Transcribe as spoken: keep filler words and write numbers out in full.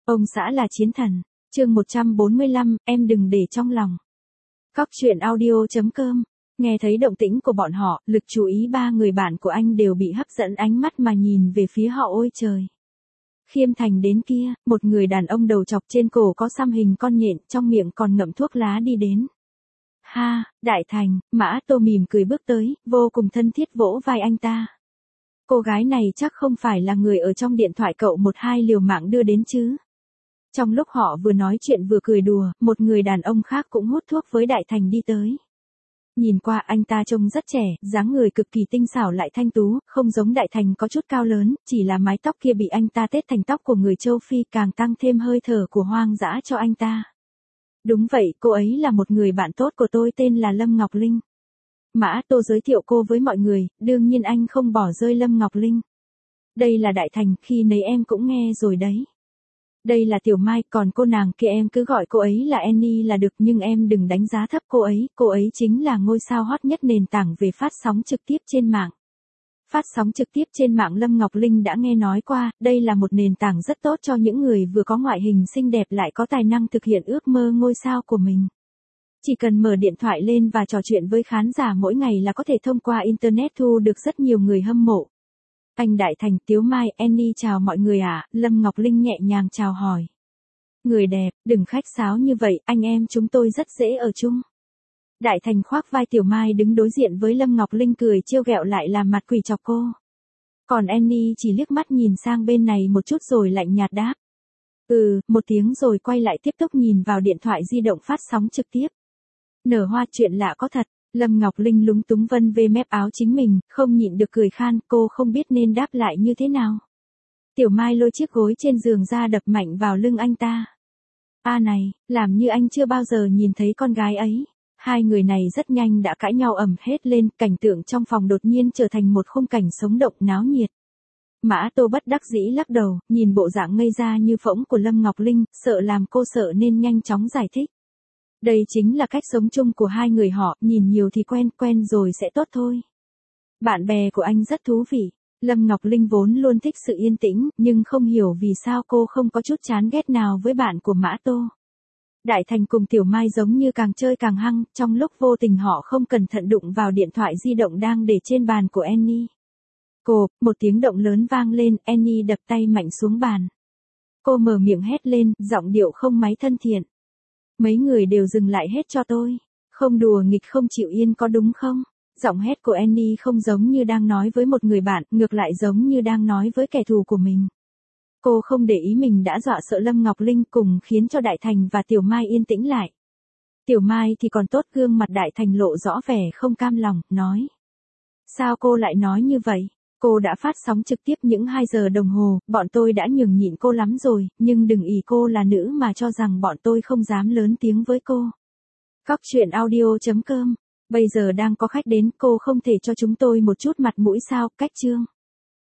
Ông xã là chiến thần. Chương một trăm bốn mươi lăm, em đừng để trong lòng. Cóc truyện audio chấm com. Nghe thấy động tĩnh của bọn họ, lực chú ý ba người bạn của anh đều bị hấp dẫn ánh mắt mà nhìn về phía họ. Ôi trời! Khiêm Thành đến kia, một người đàn ông đầu chọc trên cổ có xăm hình con nhện, trong miệng còn ngậm thuốc lá đi đến. Ha, Đại Thành, Mã Tô mỉm cười bước tới, vô cùng thân thiết vỗ vai anh ta. Cô gái này chắc không phải là người ở trong điện thoại cậu một hai liều mạng đưa đến chứ. Trong lúc họ vừa nói chuyện vừa cười đùa, một người đàn ông khác cũng hút thuốc với Đại Thành đi tới. Nhìn qua anh ta trông rất trẻ, dáng người cực kỳ tinh xảo lại thanh tú, không giống Đại Thành có chút cao lớn, chỉ là mái tóc kia bị anh ta tết thành tóc của người châu Phi càng tăng thêm hơi thở của hoang dã cho anh ta. Đúng vậy, cô ấy là một người bạn tốt của tôi tên là Lâm Ngọc Linh. Mã Tô giới thiệu cô với mọi người, đương nhiên anh không bỏ rơi Lâm Ngọc Linh. Đây là Đại Thành, khi nấy em cũng nghe rồi đấy. Đây là Tiểu Mai, còn cô nàng kia em cứ gọi cô ấy là Annie là được, nhưng em đừng đánh giá thấp cô ấy, cô ấy chính là ngôi sao hot nhất nền tảng về phát sóng trực tiếp trên mạng. Phát sóng trực tiếp trên mạng Lâm Ngọc Linh đã nghe nói qua, đây là một nền tảng rất tốt cho những người vừa có ngoại hình xinh đẹp lại có tài năng thực hiện ước mơ ngôi sao của mình. Chỉ cần mở điện thoại lên và trò chuyện với khán giả mỗi ngày là có thể thông qua Internet thu được rất nhiều người hâm mộ. Anh Đại Thành, Tiếu Mai, Annie chào mọi người ạ, à, Lâm Ngọc Linh nhẹ nhàng chào hỏi. Người đẹp, đừng khách sáo như vậy, anh em chúng tôi rất dễ ở chung. Đại Thành khoác vai Tiểu Mai đứng đối diện với Lâm Ngọc Linh cười trêu ghẹo lại làm mặt quỷ chọc cô. Còn Annie chỉ liếc mắt nhìn sang bên này một chút rồi lạnh nhạt đáp. Ừ, một tiếng rồi quay lại tiếp tục nhìn vào điện thoại di động phát sóng trực tiếp. Nở Hoa, chuyện lạ có thật. Lâm Ngọc Linh lúng túng vân về mép áo chính mình, không nhịn được cười khan, cô không biết nên đáp lại như thế nào. Tiểu Mai lôi chiếc gối trên giường ra đập mạnh vào lưng anh ta. A này, làm như anh chưa bao giờ nhìn thấy con gái ấy. Hai người này rất nhanh đã cãi nhau ầm hết lên, cảnh tượng trong phòng đột nhiên trở thành một khung cảnh sống động náo nhiệt. Mã Tô bất đắc dĩ lắc đầu, nhìn bộ dạng ngây ra như phỗng của Lâm Ngọc Linh, sợ làm cô sợ nên nhanh chóng giải thích. Đây chính là cách sống chung của hai người họ, nhìn nhiều thì quen, quen rồi sẽ tốt thôi. Bạn bè của anh rất thú vị. Lâm Ngọc Linh vốn luôn thích sự yên tĩnh, nhưng không hiểu vì sao cô không có chút chán ghét nào với bạn của Mã Tô. Đại Thành cùng Tiểu Mai giống như càng chơi càng hăng, trong lúc vô tình họ không cẩn thận đụng vào điện thoại di động đang để trên bàn của Annie. Cô, một tiếng động lớn vang lên, Annie đập tay mạnh xuống bàn. Cô mở miệng hét lên, giọng điệu không mấy thân thiện. Mấy người đều dừng lại hết cho tôi. Không đùa nghịch không chịu yên có đúng không? Giọng hét của Annie không giống như đang nói với một người bạn, ngược lại giống như đang nói với kẻ thù của mình. Cô không để ý mình đã dọa sợ Lâm Ngọc Linh cùng khiến cho Đại Thành và Tiểu Mai yên tĩnh lại. Tiểu Mai thì còn tốt, gương mặt Đại Thành lộ rõ vẻ không cam lòng, nói. Sao cô lại nói như vậy? Cô đã phát sóng trực tiếp những hai giờ đồng hồ, bọn tôi đã nhường nhịn cô lắm rồi, nhưng đừng ỷ cô là nữ mà cho rằng bọn tôi không dám lớn tiếng với cô. Cóc truyện audio chấm com. Bây giờ đang có khách đến, cô không thể cho chúng tôi một chút mặt mũi sao, cách chương.